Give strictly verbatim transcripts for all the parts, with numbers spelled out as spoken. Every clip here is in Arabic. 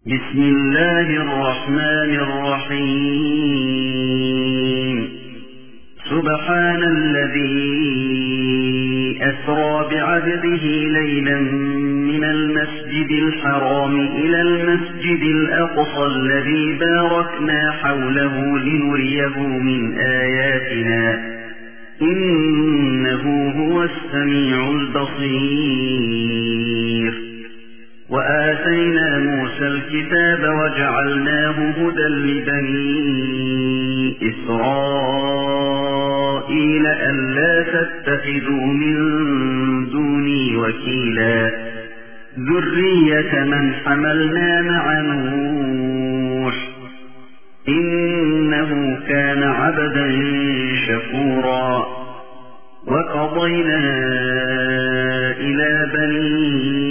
بسم الله الرحمن الرحيم سبحان الذي أسرى بعبده ليلا من المسجد الحرام إلى المسجد الأقصى الذي باركنا حوله لنريه من آياتنا إنه هو السميع البصير. وآتينا موسى الكتاب وجعلناه هدى لبني إسرائيل ألا تتخذوا من دوني وكيلا ذرية من حملنا مع نوح إنه كان عبدا شكورا. وقضينا إلى بني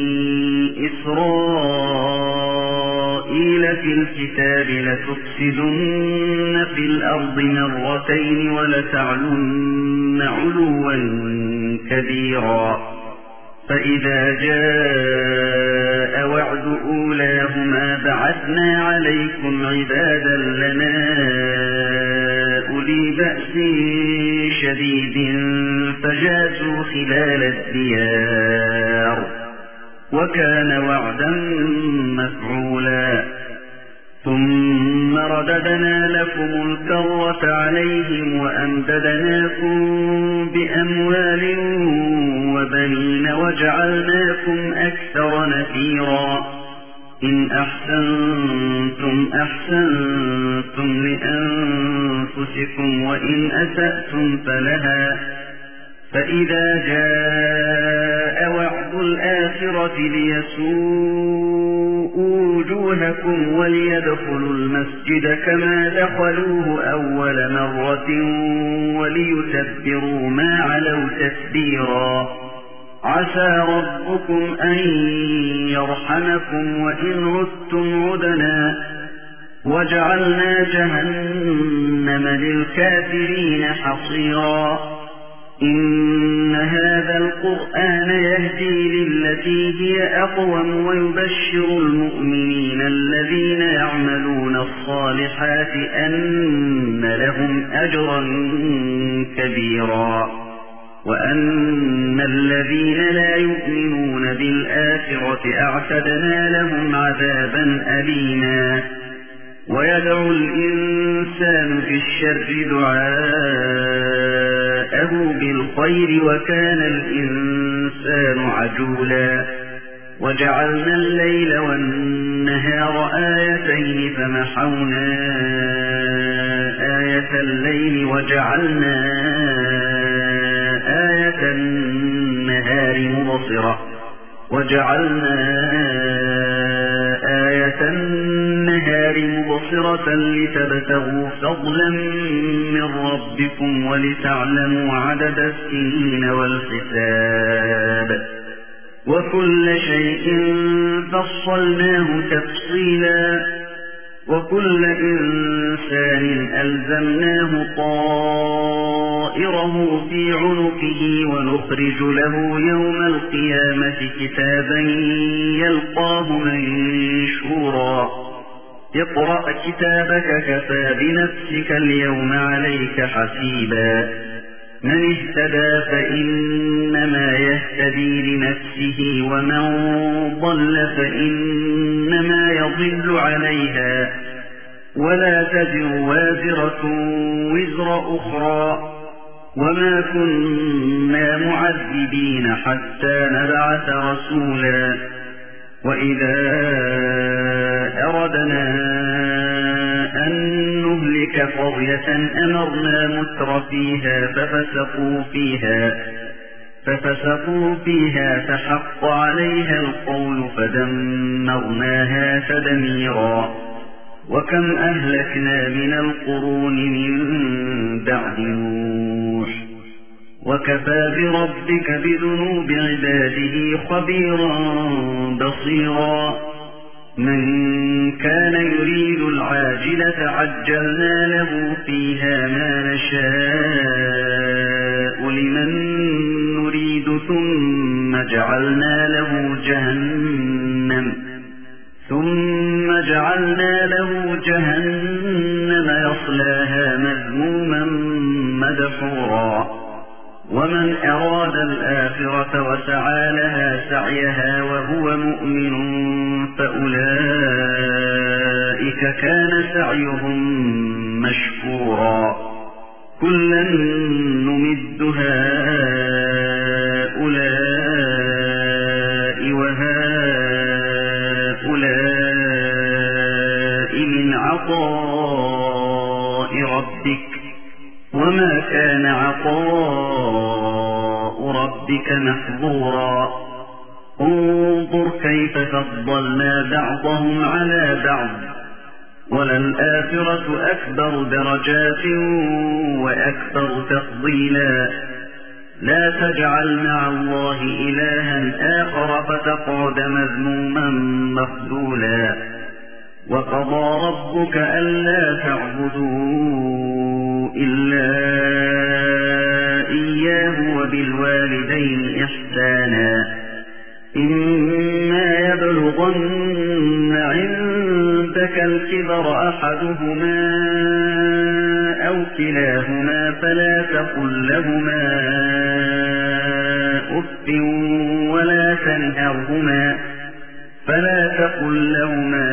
إسرائيل في الكتاب لتفسدن في الأرض مرتين ولتعلن علوا كبيرا. فإذا جاء وعد أولاهما بعثنا عليكم عبادا لنا أولي بأس شديد فجاسوا خلال الديار وكان وعدا مفعولا. ثم رددنا لكم الكرة عليهم وأمددناكم بأموال وبنين وجعلناكم أكثر نفيرا. إن أحسنتم أحسنتم لأنفسكم وإن أسأتم فلها. فإذا جاء وعد الآخرة ليسوءوا وجوهكم وليدخلوا المسجد كما دخلوه أول مرة وليتبروا ما علوا تتبيرا. عسى ربكم أن يرحمكم وإن عدتم عدنا وجعلنا جهنم للكافرين حصيرا. إن هذا القرآن يهدي للتي هي أقوم ويبشر المؤمنين الذين يعملون الصالحات أن لهم أجرا كبيرا وأن الذين لا يؤمنون بالآخرة أعتدنا لهم عذابا أليما. ويدعو الإنسان في الشر دعاءه بالخير وكان الإنسان عجولا. وجعلنا الليل والنهار آيتين فمحونا آية الليل وجعلنا آية النهار مبصرة وجعلنا آية النهار مبصرة لتبتغوا فضلا من ربكم ولتعلموا عدد السنين والحساب وكل شيء فصلناه تفصيلا. وكل إنسان ألزمناه طائره في عنقه ونخرج له يوم القيامة كتابا يلقاه منشورا. اقرأ كتابك كفى بنفسك اليوم عليك حسيبا. من اهتدى فإنما يهتدي لنفسه ومن ضل فإنما يضل عليها ولا تزر وازرة وزر أخرى وما كنا معذبين حتى نبعث رسولا. وإذا أردنا أن نهلك قرية أمرنا متر فيها ففسقوا فيها ففسقوا فيها فحق عليها القول فدمرناها تدميرا. وكم أهلكنا من القرون من بعد نوح وكفى بربك بذنوب عباده خبيرا بصيرا. من كان يريد العاجلة عجلنا له فيها ما نشاء لمن نريد ثم جعلنا له جهنم ثم ثم جعلنا له جهنم يصلاها مذموما مدحورا ومن أراد الآخرة وسعى لها سعيها وهو مؤمن فأولئك كان سعيهم مشكورا كلا نمد هؤلاء وهؤلاء من عطاء ربك وما كان عطاء ربك محظورا انظر كيف فضلنا بعضهم على بعض وللآخرة أكبر درجات وأكثر تفضيلا لا تجعل مع الله إلها آخر فتقعد مذموما مخذولا وقضى ربك ألا تعبدوا إلا إياه وبالوالدين إحسانا إما يبلغن عندك الكبر أحدهما أو كلاهما فلا تقل لهما أف ولا تنهرهما فلا تقل لهما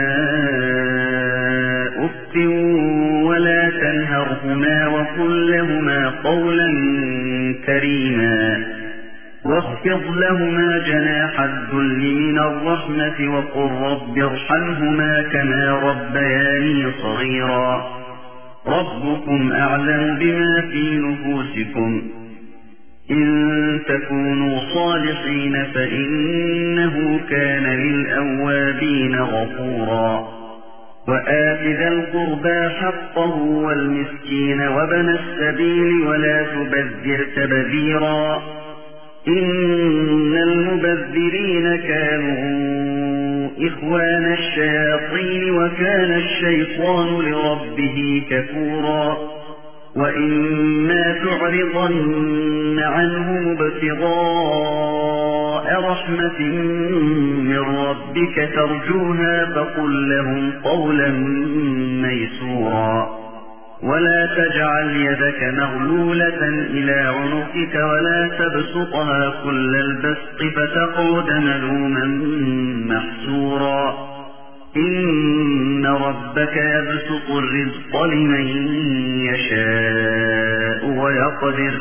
أف ولا تنهرهما وقل لهما قولا كريما واخفض لهما جناح الذل من الرحمة وقل رب ارحمهما كما ربياني صغيرا ربكم أعلم بما في نفوسكم إن تكونوا صالحين فإنه كان للأوابين غفورا وآت ذا القربى حقه والمسكين وابن السبيل ولا تبذر تبذيرا إن المبذرين كانوا إخوان الشياطين وكان الشيطان لربه كفورا وإما تعرضن عنهم ابتغاء رحمة من ربك ترجوها فقل لهم قولا ميسورا ولا تجعل يدك مغلولة إلى عنقك ولا تبسطها كل البسط فتقعد ملوما محسورا إن ربك يبسط الرزق لمن يشاء ويقدر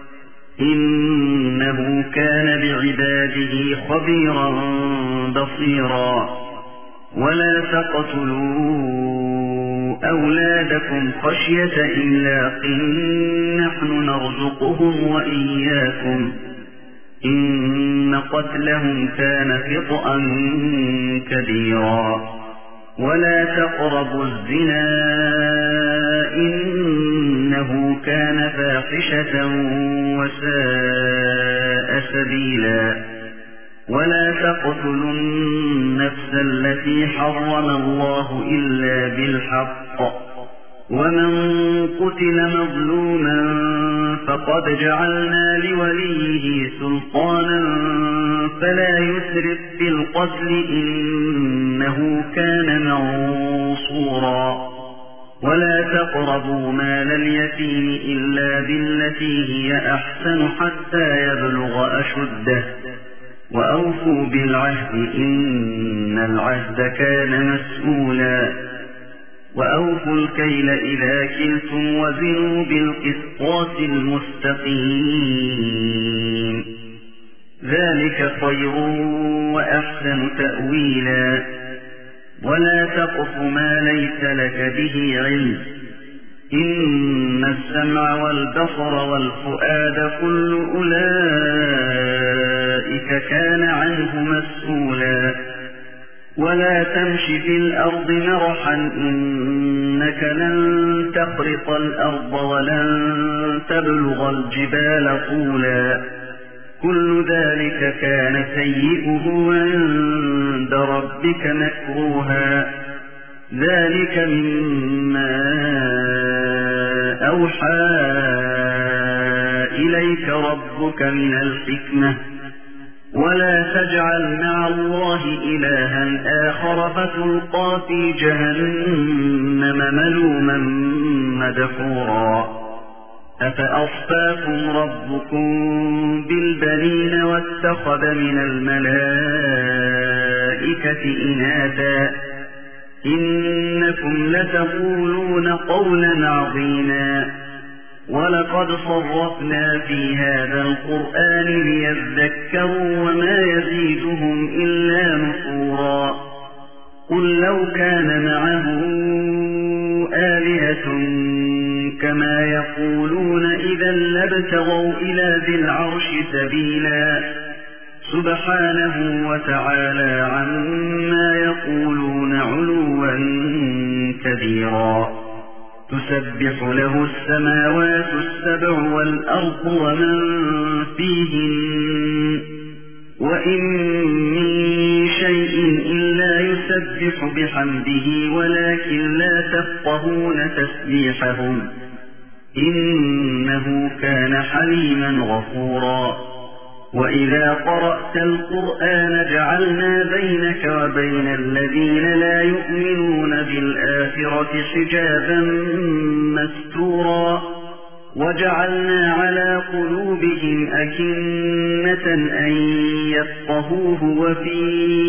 إنه كان بعباده خبيرا بصيرا ولا تقتلوا أولادكم خشية إملاق نحن نرزقهم وإياكم إن قتلهم كان خطأ كبيرا ولا تقربوا الزنا إنه كان فاحشة وساء سبيلا ولا تقتلوا النفس التي حرم الله إلا بالحق ومن قتل مظلوما فقد جعلنا لوليه سلطانا فلا يسرف في القتل إنه كان منصورا ولا تقربوا مال اليتيم إلا بالتي هي أحسن حتى يبلغ أشده وأوفوا بالعهد إن العهد كان مسؤولا وأوفوا الكيل إذا كلتم وزنوا بالقسطاس المستقيم ذلك خير وأحسن تأويلا ولا تقف ما ليس لك به علم إن السمع والبصر والفؤاد كل أولئك كان عنه مسؤولا ولا تمش في الأرض مرحا إنك لن تخرق الأرض ولن تبلغ الجبال طولا كل ذلك كان سيئه عند ربك مكروها ذلك مما أوحى إليك ربك من الحكمة ولا تجعل مع الله إلها آخر فتلقى في جهنم ملوما مدحورا أفأصفاكم ربكم بالبنين واتخذ من الملائكة إناثا إنكم لتقولون قولا عظيما ولقد صرفنا في هذا القرآن ليذكروا وما يزيدهم إلا نفورا قل لو كان معه آلهة كما يقولون إذا لابتغوا إلى ذي العرش سبيلا سبحانه وتعالى عما يقولون علوا كبيرا تسبح له السماوات السبع والأرض ومن فيهن وإن من شيء إلا يسبح بحمده ولكن لا تفقهون تسبيحهم إنه كان حليما غفورا وإذا قرأت القرآن جعلنا بينك وبين الذين لا يؤمنون بالآخرة حجابا مستورا وجعلنا على قلوبهم أكنة أن يفقهوه وفي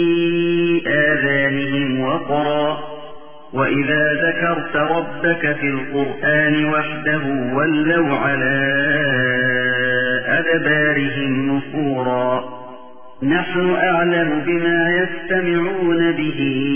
آذانهم وقرا وإذا ذكرت ربك في القرآن وحده ولوا على أدبارهم نفورا نحن أعلم بما يستمعون به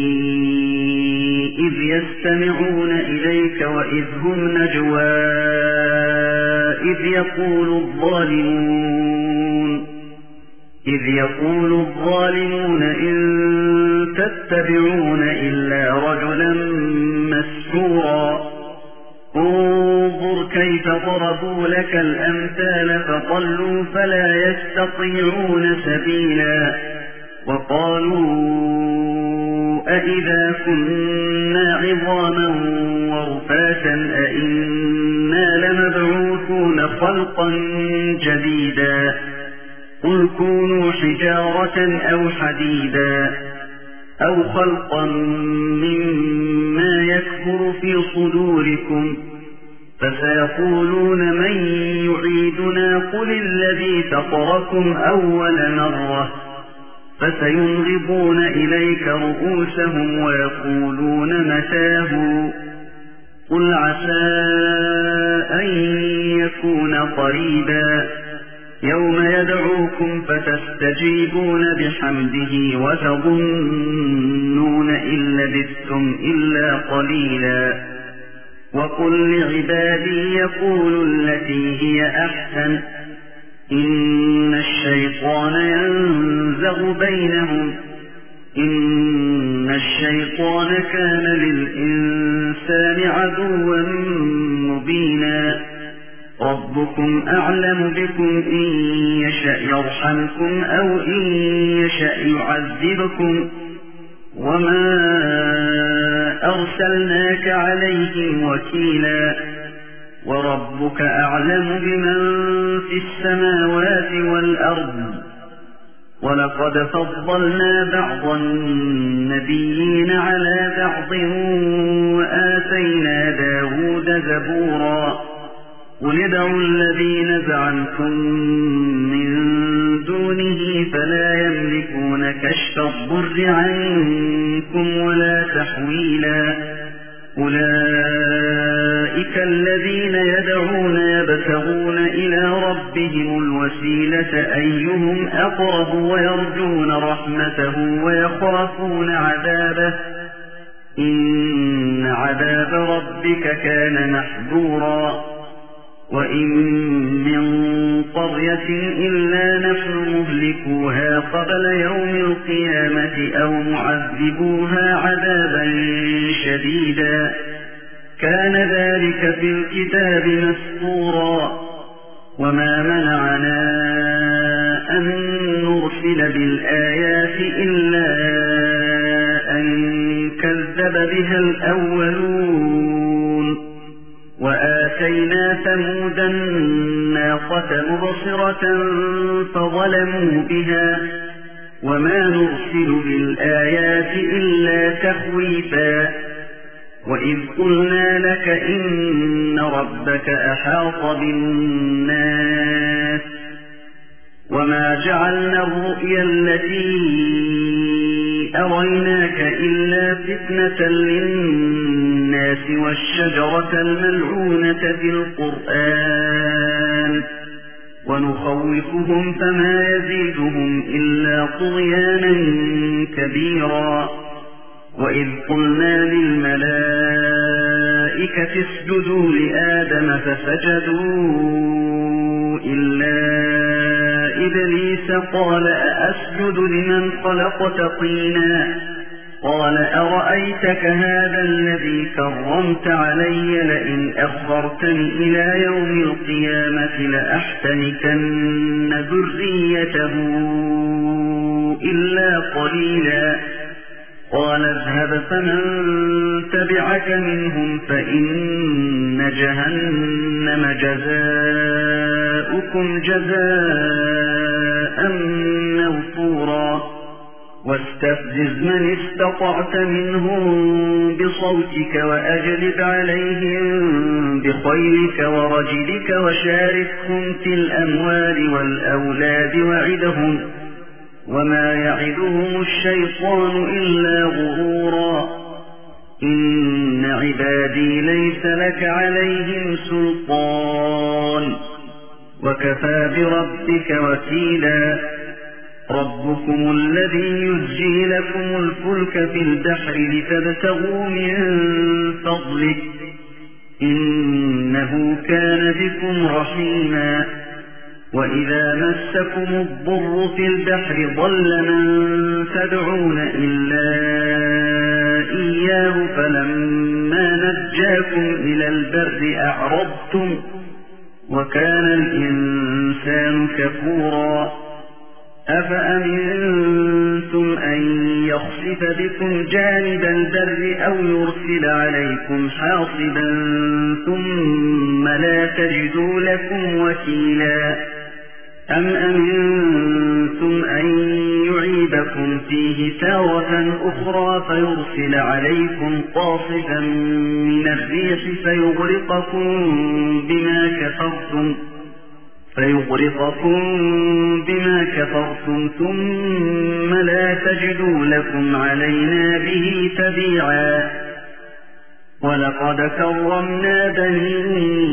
إذ يستمعون إليك وإذ هم نجوى إذ يقول الظالمون إذ يقول الظالمون إن تتبعون إلا رجلا مسحورا انظر كيف ضربوا لك الأمثال فضلوا فلا يستطيعون سبيلا وقالوا أئذا كنا عظاما ورفاتا أئنا لمبعوثون خلقا جديدا قل كونوا حجارة أو حديدا أو خلقا مما يكبر في صدوركم فسيقولون من يعيدنا قل الذي فطركم أول مرة فسينغضون إليك رؤوسهم ويقولون متاه قل عسى أن يكون قريبا يوم يدعوكم فتستجيبون بحمده وتظنون إن لبثتم إلا قليلا وقل لعبادي يقولوا التي هي أحسن إن الشيطان ينزغ بينهم إن الشيطان كان للإنسان عدوا مبينا ربكم أعلم بكم إن يشأ يرحمكم أو إن يشأ يعذبكم وما أرسلناك عليهم وكيلا وربك أعلم بمن في السماوات والأرض ولقد فضلنا بعض النبيين على بعض وآتينا داود زبورا قل ادعوا الذين زعمتم من دونه فلا يملكون كشف الضر عنكم ولا تحويلا أولئك الذين يدعون يبتغون إلى ربهم الوسيلة أيهم أقرب ويرجون رحمته ويخافون عذابه إن عذاب ربك كان محذورا وإن من قرية إلا نحن مهلكوها قبل يوم القيامة أو معذبوها عذابا شديدا كان ذلك في الكتاب مسطورا وما منعنا أن نرسل بالآيات إلا أن كذب بها الأولون وآتينا ثمود الناقة مبصرة فظلموا بها وما نرسل بالآيات إلا تخويفا وإذ قلنا لك إن ربك أحاط بالناس وما جعلنا الرؤيا التي أريناك إلا فتنة للناس والشجرة الملعونة في القرآن ونخوفهم فما يزيدهم إلا طغيانا كبيرا وإذ قلنا للملائكة اسجدوا لآدم فسجدوا إلا إبليس قال أأسجد لمن خلقت طينا قال أرأيتك هذا الذي كرمت علي لئن أخرتني إلى يوم القيامة لأحتنكن ذريته إلا قليلا قال اذهب فمن تبعك منهم فإن جهنم جزاؤكم جزاء موفورا واستفزز من استطعت منهم بصوتك وأجلب عليهم بخيلك ورجلك وشاركهم في الأموال والأولاد وعدهم وما يعدهم الشيطان إلا غرورا إن عبادي ليس لك عليهم سلطان وكفى بربك وكيلا ربكم الذي يزجي لكم الفلك في البحر لتبتغوا من فضله إنه كان بكم رحيما وإذا مسكم الضر في البحر ضل من تدعون إلا إياه فلما نجاكم إلى البر أعرضتم وكان الإنسان كفورا أفأمنتم أن يخسف بكم جانب البر أو يرسل عليكم حاصبا ثم لا تجدوا لكم وكيلا أم أمنتم أن يعيدكم فيه تارة أخرى فيرسل عليكم قاصفا من الريح فيغرقكم بما كفرتم فيغرقكم بما كفرتم ثم لا تجدوا لكم علينا به تبيعا ولقد كرمنا بني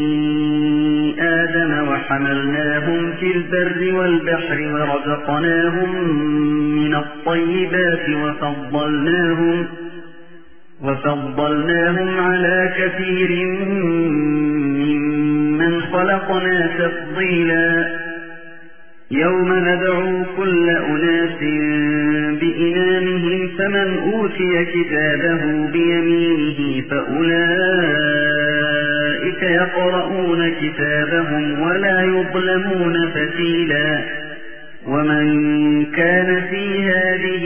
آدم وحملناهم في البر والبحر ورزقناهم من الطيبات وفضلناهم وفضلناهم على كثير ممن خلقنا تفضيلا يوم ندعو كل أناس بإمامهم فمن أوتي كتابه بيمينه فأولئك يقرؤون كتابهم ولا يظلمون فتيلا ومن كان في هذه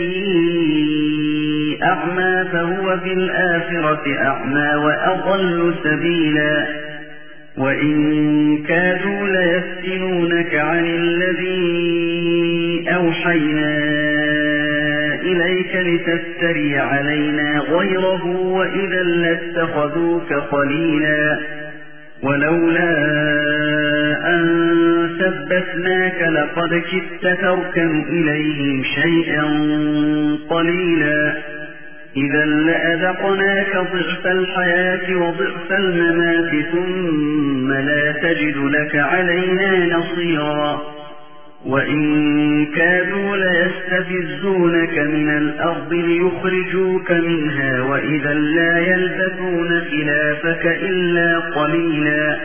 أعمى فهو في الآخرة أعمى وأضل سبيلا وإن كادوا ليفتنونك عن الذي أوحينا إليك لتفتري علينا غيره وإذا لاتخذوك خليلا ولولا أن ثبتناك لقد كدت تركن إليهم شيئا قليلا إذا لأذقناك ضعف الحياة وضعف الممات ثم لا تجد لك علينا نصيرا وإن كادوا ليستفزونك من الأرض ليخرجوك منها وإذا لا يلبثون خلافك إلا قليلا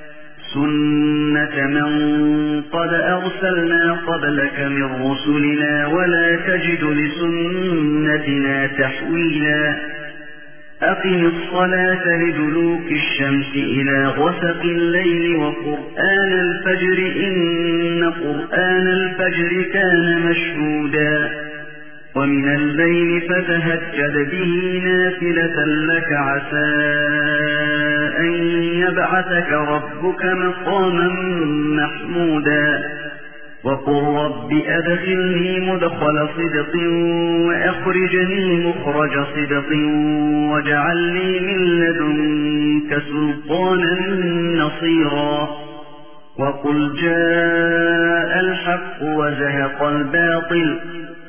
سنة من قد أرسلنا قبلك من رسلنا ولا تجد لسنتنا تحويلا أقم الصلاة لدلوك الشمس إلى غسق الليل وقرآن الفجر إن قرآن الفجر كان مشهودا ومن الليل فتهجد به نافلة لك عسى أن يبعثك ربك مقاما محمودا وقل رب أدخلني مدخل صدق وأخرجني مخرج صدق واجعل لي من لدنك سلطانا نصيرا وقل جاء الحق وزهق الباطل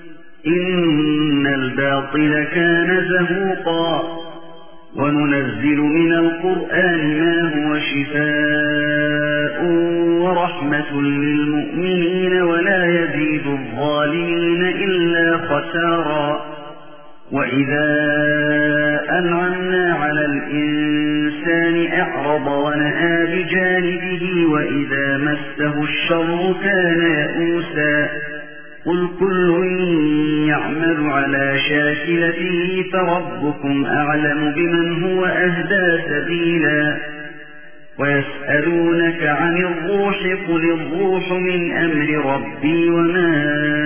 إن الباطل كان زهوقا وننزل من القرآن ما هو شفاء ورحمة للمؤمنين ولا يزيد الظالمين إلا خسارا وإذا أنعمنا على الإنسان أعرض ونأى بجانبه وإذا مسه الشر كان يئوسا قل كل يعمل على شاكلته فربكم أعلم بمن هو أهدى سبيلا ويسألونك عن الروح قل الروح من أمر ربي وما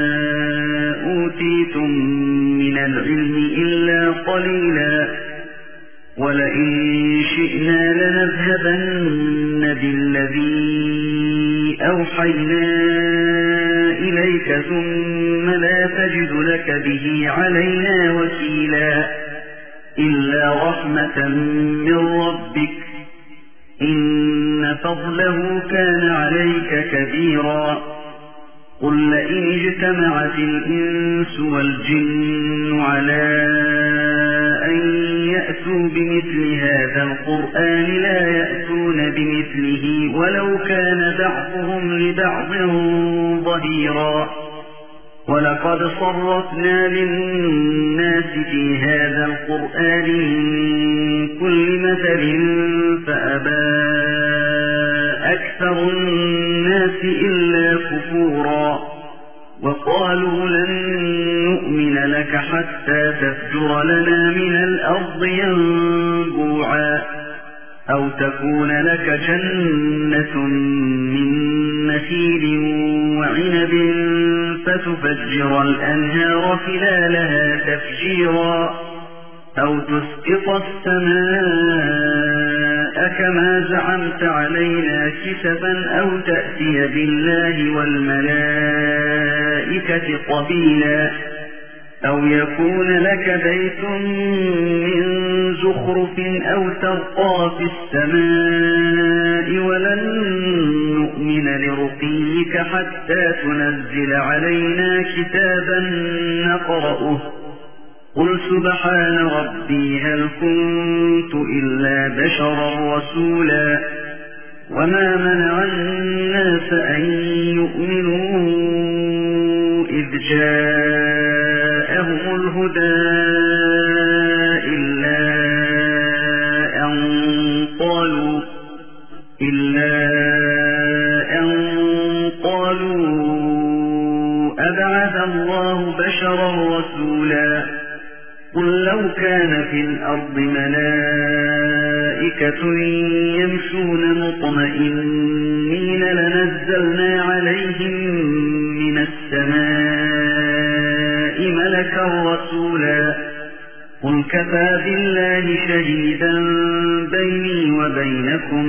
أوتيتم من العلم إلا قليلا ولئن شئنا لنذهبن بالذي أوحينا إليك ثم لا تجد لك به علينا وكيلا إلا رحمة من ربك إن فضله كان عليك كبيرا قل لئن اجتمعت الإنس والجن على أن يأتوا بمثل هذا القرآن لا يأتون بمثله ولو كان بعضهم لبعض ظهيرا ولقد صرفنا للناس في هذا القرآن من كل مثل فأبى أكثر الناس إلا كفورا وقالوا لن نؤمن لك حتى تفجر لنا من الأرض ينبوعا أو تكون لك جنة من نخيل وعنب فتفجر الأنهار خلالها تفجيرا أو تسقط السماء كما زعمت علينا كسفا أو تأتي بالله والملائكة قبيلا أو يكون لك بيت من زخرف أو ترقى في السماء ولن نؤمن لرقيك حتى تنزل علينا كتابا نقرأه قل سبحان ربي هل كنت إلا بشرا رسولا وما منع الناس أن يؤمنوا إذ جاءهم الهدى إلا أن قالوا إلا أن قالوا أبعث الله بشرا رسولا قل لو كان في الأرض ملائكة يمشون مطمئنين لنزلنا عليهم من السماء ملكا رسولا قل كفى بالله شهيدا بيني وبينكم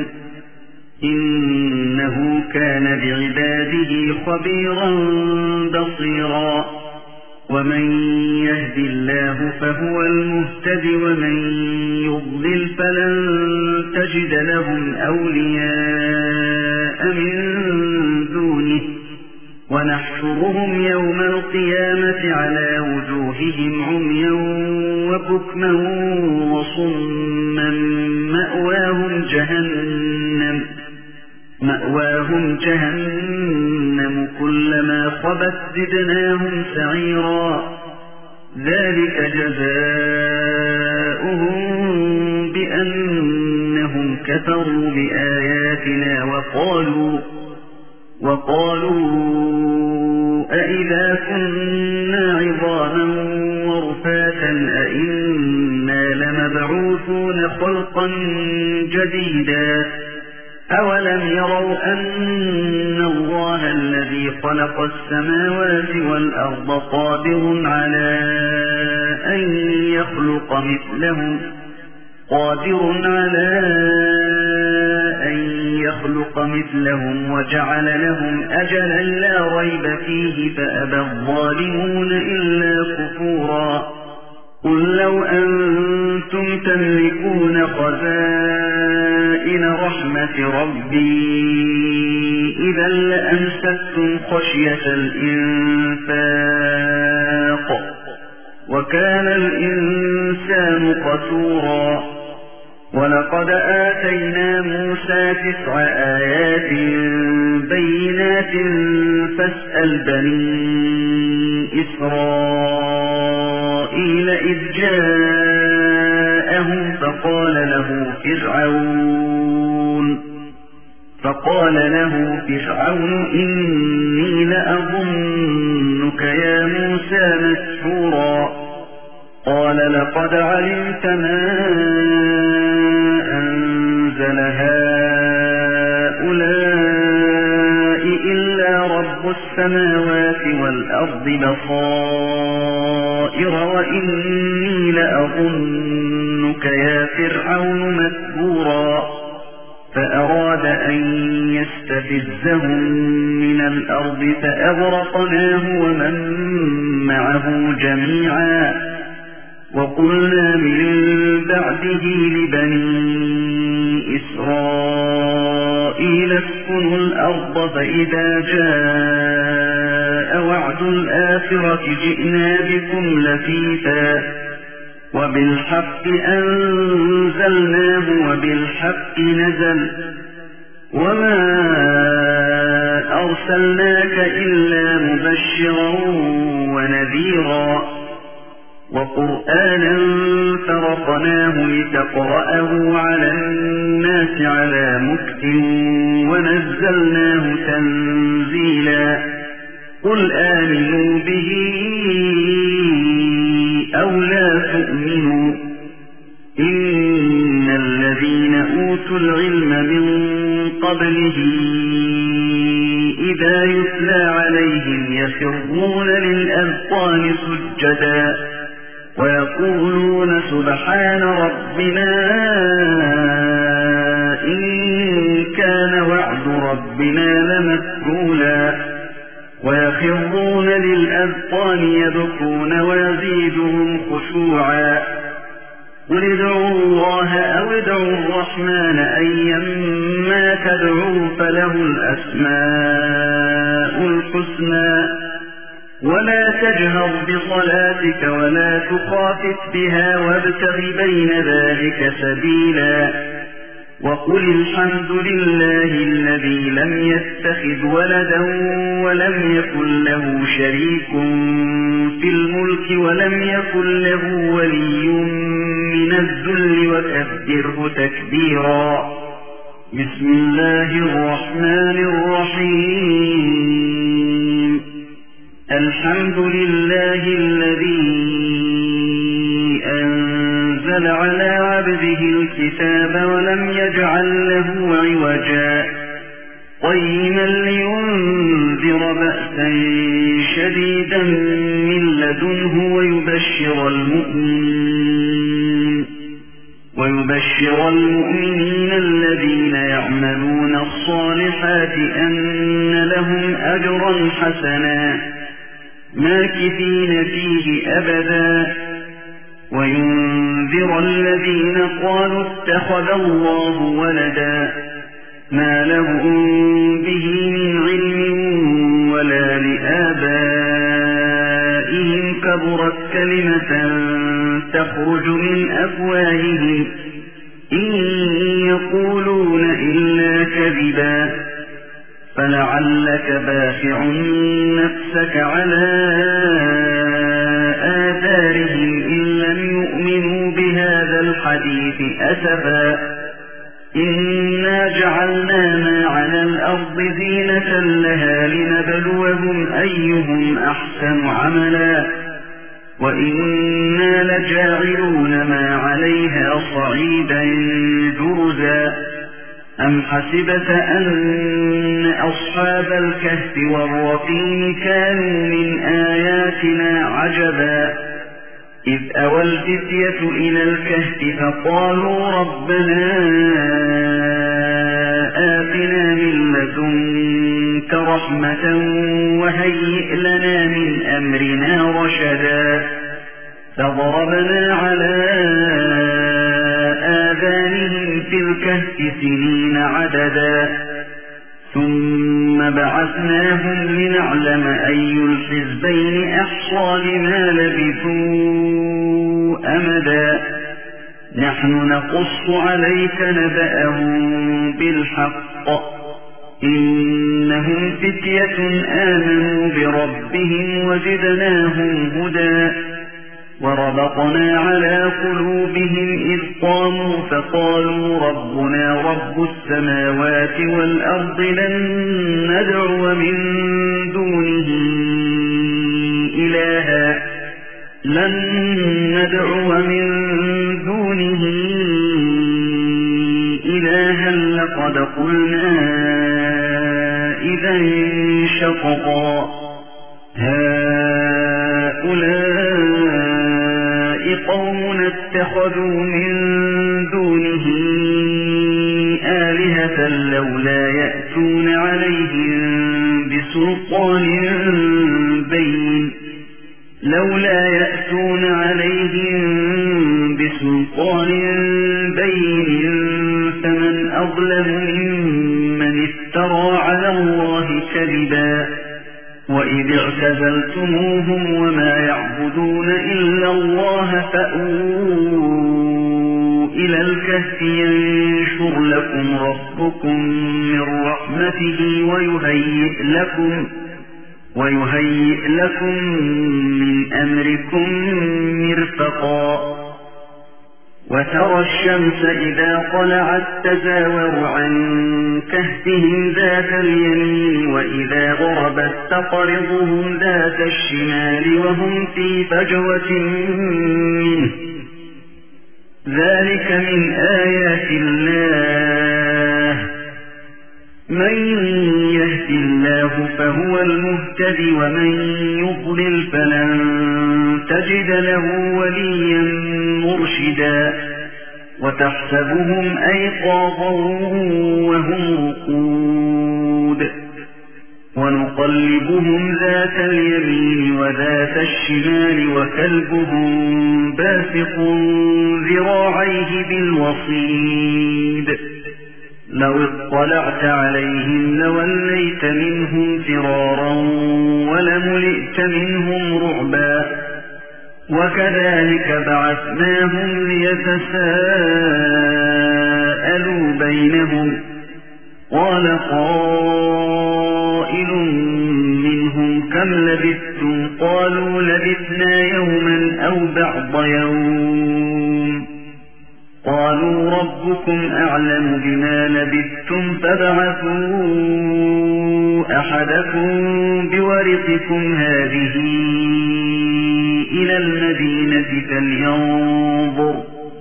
إنه كان بعباده خبيرا بصيرا ومن يهد الله فهو المهتد ومن يضلل فلن تجد لهم أولياء من دونه ونحشرهم يوم القيامة على وجوههم عميا وبكما وصما مأواهم جهنم مأواهم جهنم كلما خبت زدناهم سعيرا ذلك جزاؤهم بأنهم كفروا بآياتنا وقالوا وقالوا أئذا كنا عظاما ورفاتا أئنا لمبعوثون خلقا جديدا أولم يروا أن الله الذي خلق السماوات والأرض قادر على أن يخلق مثلهم قادر على أن أن يخلق مثلهم وجعل لهم أجلا لا ريب فيه فأبى الظالمون إلا كفورا قل لو أنتم تملكون خزائن رحمة ربي إذا لأمسكتم خشية الإنفاق وكان الإنسان قتورا ولقد آتينا موسى تسع آيات بينات فاسأل بني إسرائيل إذ جاءهم فقال له فرعون فقال له فرعون إني لأظنك يا موسى مسحورا قال لقد علمت ما أنزل هؤلاء إلا رب السماوات والأرض بصائر وإني لأظنك يا فرعون مثبورا فأراد أن يستفزهم من الأرض فأغرقناه ومن معه جميعا وقلنا من بعده لبني إسرائيل اسكنوا الأرض فإذا جاء وعد الآخرة جئنا بكم لفيفا وبالحق أنزلناه وبالحق نزل وما أرسلناك إلا مبشرا ونذيرا وقرآنا فرقناه لتقرأه على الناس على مكث ونزلناه تنزيلا قل آمنوا به أو لا تؤمنوا إن الذين أوتوا العلم من قبله إذا يتلى عليهم يخرون للأذقان سجدا ويقولون سبحان ربنا إن كان وعد ربنا لمفعولا ويخرون للأذقان يبكون ويزيدهم خشوعا قل ادعوا الله أو ادعوا الرحمن أيما تدعوا فله الأسماء الحسنى ولا تجهر بصلاتك ولا تخافت بها وابتغ بين ذلك سبيلا وقل الحمد لله الذي لم يتخذ ولدا ولم يكن له شريك في الملك ولم يكن له ولي من الذل وكبره تكبيرا بسم الله الرحمن الرحيم الحمد لله الذي أنزل على عبده الكتاب ولم يجعل له عوجا قيما لينذر بأسا شديدا من لدنه ويبشر المؤمنين ويبشر المؤمنين الذين يعملون الصالحات أن لهم أجرا حسنا ماكثين فيه أبدا وينذر الذين قالوا اتخذ الله ولدا ما لهم به من علم ولا لآبائهم كبرت كلمة تخرج من أفواههم إن يقولون إلا كذبا فلعلك باخع نفسك على آثارهم إن لم يؤمنوا بهذا الحديث أسفا إنا جعلنا ما على الأرض زينة لها لنبلوهم أيهم أحسن عملا وإنا لجاعلون ما عليها صعيدا جرزا أم حسبت أن أصحاب الكهف والرقيم كانوا من آياتنا عجبا إذ أوى الفتية إلى الكهف فقالوا ربنا لدنك رحمة وهيئ لنا من أمرنا رشدا فضربنا على آذانهم في الكهف سنين عددا ثم بعثناهم لنعلم أي الحزبين أحصى لما لبثوا أمدا نحن نقص عليك نبأهم بالحق إنهم فتية آمنوا بربهم وزدناهم هدى وربطنا على قلوبهم إذ قاموا فقالوا ربنا رب السماوات والأرض لن ندعو من دونه إلها لن ندعو من دونه إلها لقد قلنا إذا شططا هؤلاء قومنا اتخذوا من دونه آلهة لولا يأتون عليهم بسلطان بين لولا يأتون عليهم بسلطان بين فمن أظلم ممن افترى على الله كذبا وإذ اعتزلتموهم وما يعبدون إلا الله فأووا إلى الكهف ينشر لكم ربكم من رحمته ويهيئ لكم ويهيئ لكم من أمركم مرفقا وترى الشمس إذا طلعت تزاور عن كهفهم ذات اليمين وإذا غربت تقرضهم ذات الشمال وهم في فجوة منه ذلك من آيات الله من يهد الله فهو المهتدي ومن يضلل فلن تجد له وليا مرشدا وتحسبهم أيقاظا وهم رقود ونقلبهم ذات اليمين وذات الشمال وكلبهم باسق ذراعيه بالوصيد لو اطلعت عليهم لوليت منهم فرارا ولملئت منهم رعبا وكذلك بعثناهم ليتساءلوا بينهم قال قائل منهم كم لبثتم قالوا لبثنا يوما أو بعض يوم قالوا ربكم أعلم بما لبثتم فابعثوا أحدكم بورقكم هذه إلى المدينة فلينظر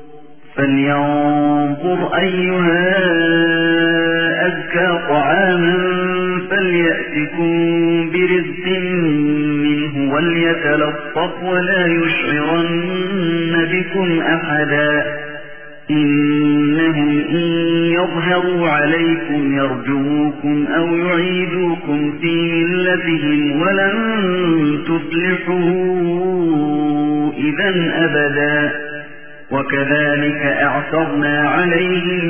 فلينظر أيها أزكى طعاما فليأتكم برزق منه وليتلطف ولا يشعرن بكم أحدا إنهم إن يظهروا عليكم يرجوكم أو يعيدوكم في ملتهم ولن تفلحوا إذا أبدا وكذلك أعثرنا عليهم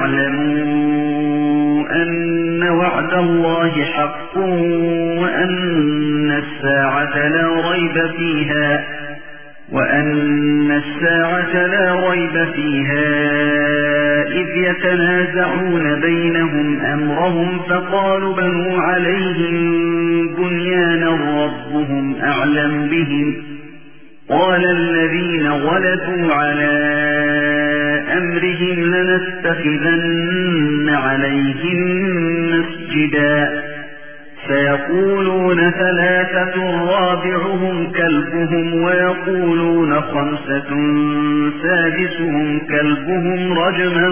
ليعلموا أن وعد الله حق وأن الساعة لا ريب فيها وأن الساعة لا ريب فيها إذ يتنازعون بينهم أمرهم فقالوا بنوا عليهم بنيانا ربهم أعلم بهم قال الذين غلبوا على أمرهم لنتخذن عليهم مسجدا سيقولون ثلاثة رابعهم كلبهم ويقولون خمسة سادسهم كلبهم رجما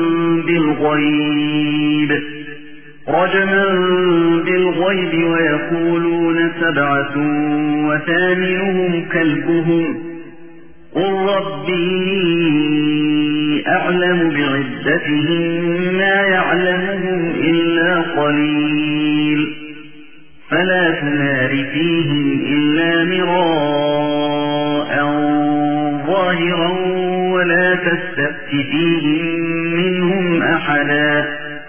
بالغيب رجما بالغيب ويقولون سبعة وثامنهم كلبهم قل ربي أعلم بعدتهم ما يعلمهم إلا قليل فلا تمار فيهم إلا مراء ظاهرا ولا تستفت فيهم منهم أحدا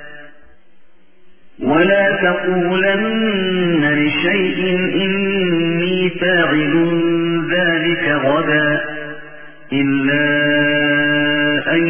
ولا تقولن لشيء إني فاعل ذلك غدا إلا أن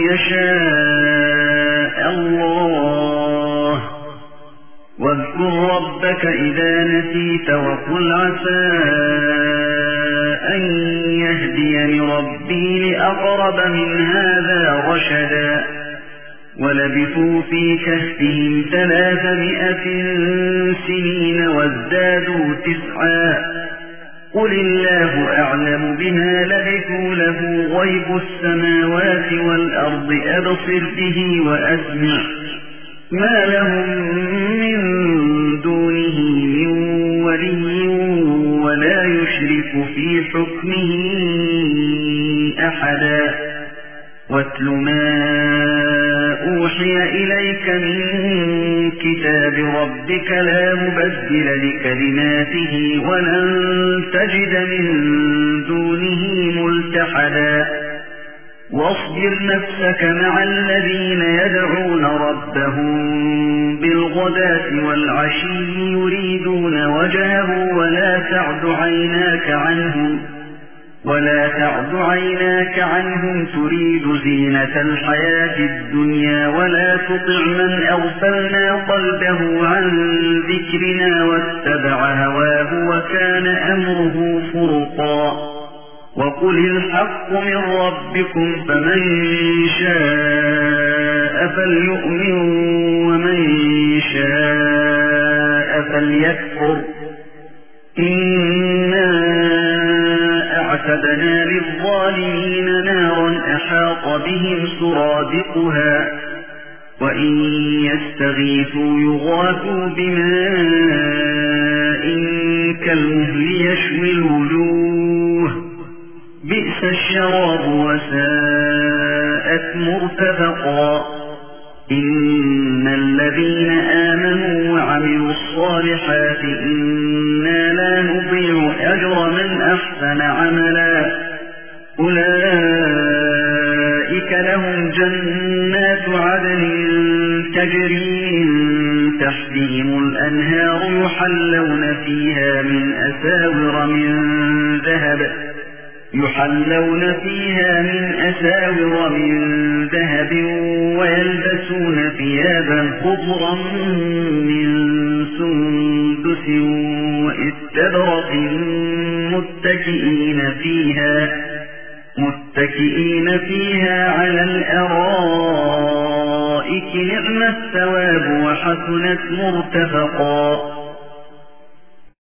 يشاء الله واذكر ربك إذا نسيت وقل عسى أن يهديني ربي لأقرب من هذا رشدا ولبثوا في كهفهم ثلاثمائة سنين وازدادوا تسعا قل الله أعلم بما لبثوا له غيب السماوات والأرض أبصر به وأسمع ما لهم من دونه من ولي ولا يشرك في حكمه أحدا واتل ما أوحي إليك من كتاب ربك لا مبدل لكلماته ولن تجد من دونه ملتحدا واصبر نفسك مع الذين يدعون ربهم بالغداة والعشي يريدون وجهه ولا تعد عيناك عنهم ولا تعد عيناك عنهم تريد زينة الحياة الدنيا ولا تطع من أغفلنا قلبه عن ذكرنا واتبع هواه وكان أمره فرطا وقل الحق من ربكم فمن شاء فليؤمن ومن شاء فليكفر إنا أعتدنا للظالمين نارا أحاط بهم سرادقها وإن يستغيثوا يغاثوا بماء كالمهل يشوي الوجوه بئس الشراب وساءت مرتفقا إن الذين آمنوا وعملوا الصالحات إنا لا نضيع أجر من أحسن عملا أولئك لهم جنات عدن تجري من تحتهم الأنهار يحلون فيها من أساور من ذهب يحلون فيها من أساور من ذهب ويلبسون ثيابا خضرا من سندس وإستبرق متكئين فيها متكئين فيها على الأرائك نعم الثواب وحسنت مرتفقا